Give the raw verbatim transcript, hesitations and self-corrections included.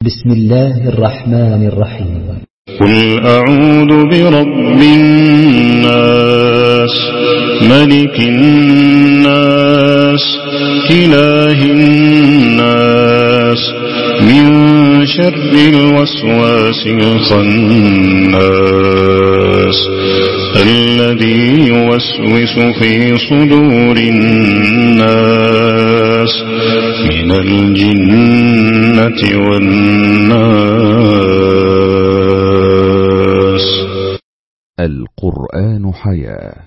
بسم الله الرحمن الرحيم. قل أعوذ برب الناس ملك الناس إله الناس من شر الوسواس الخناس الذي يوسوس في صدور الناس من الجنة والناس. القرآن حياة.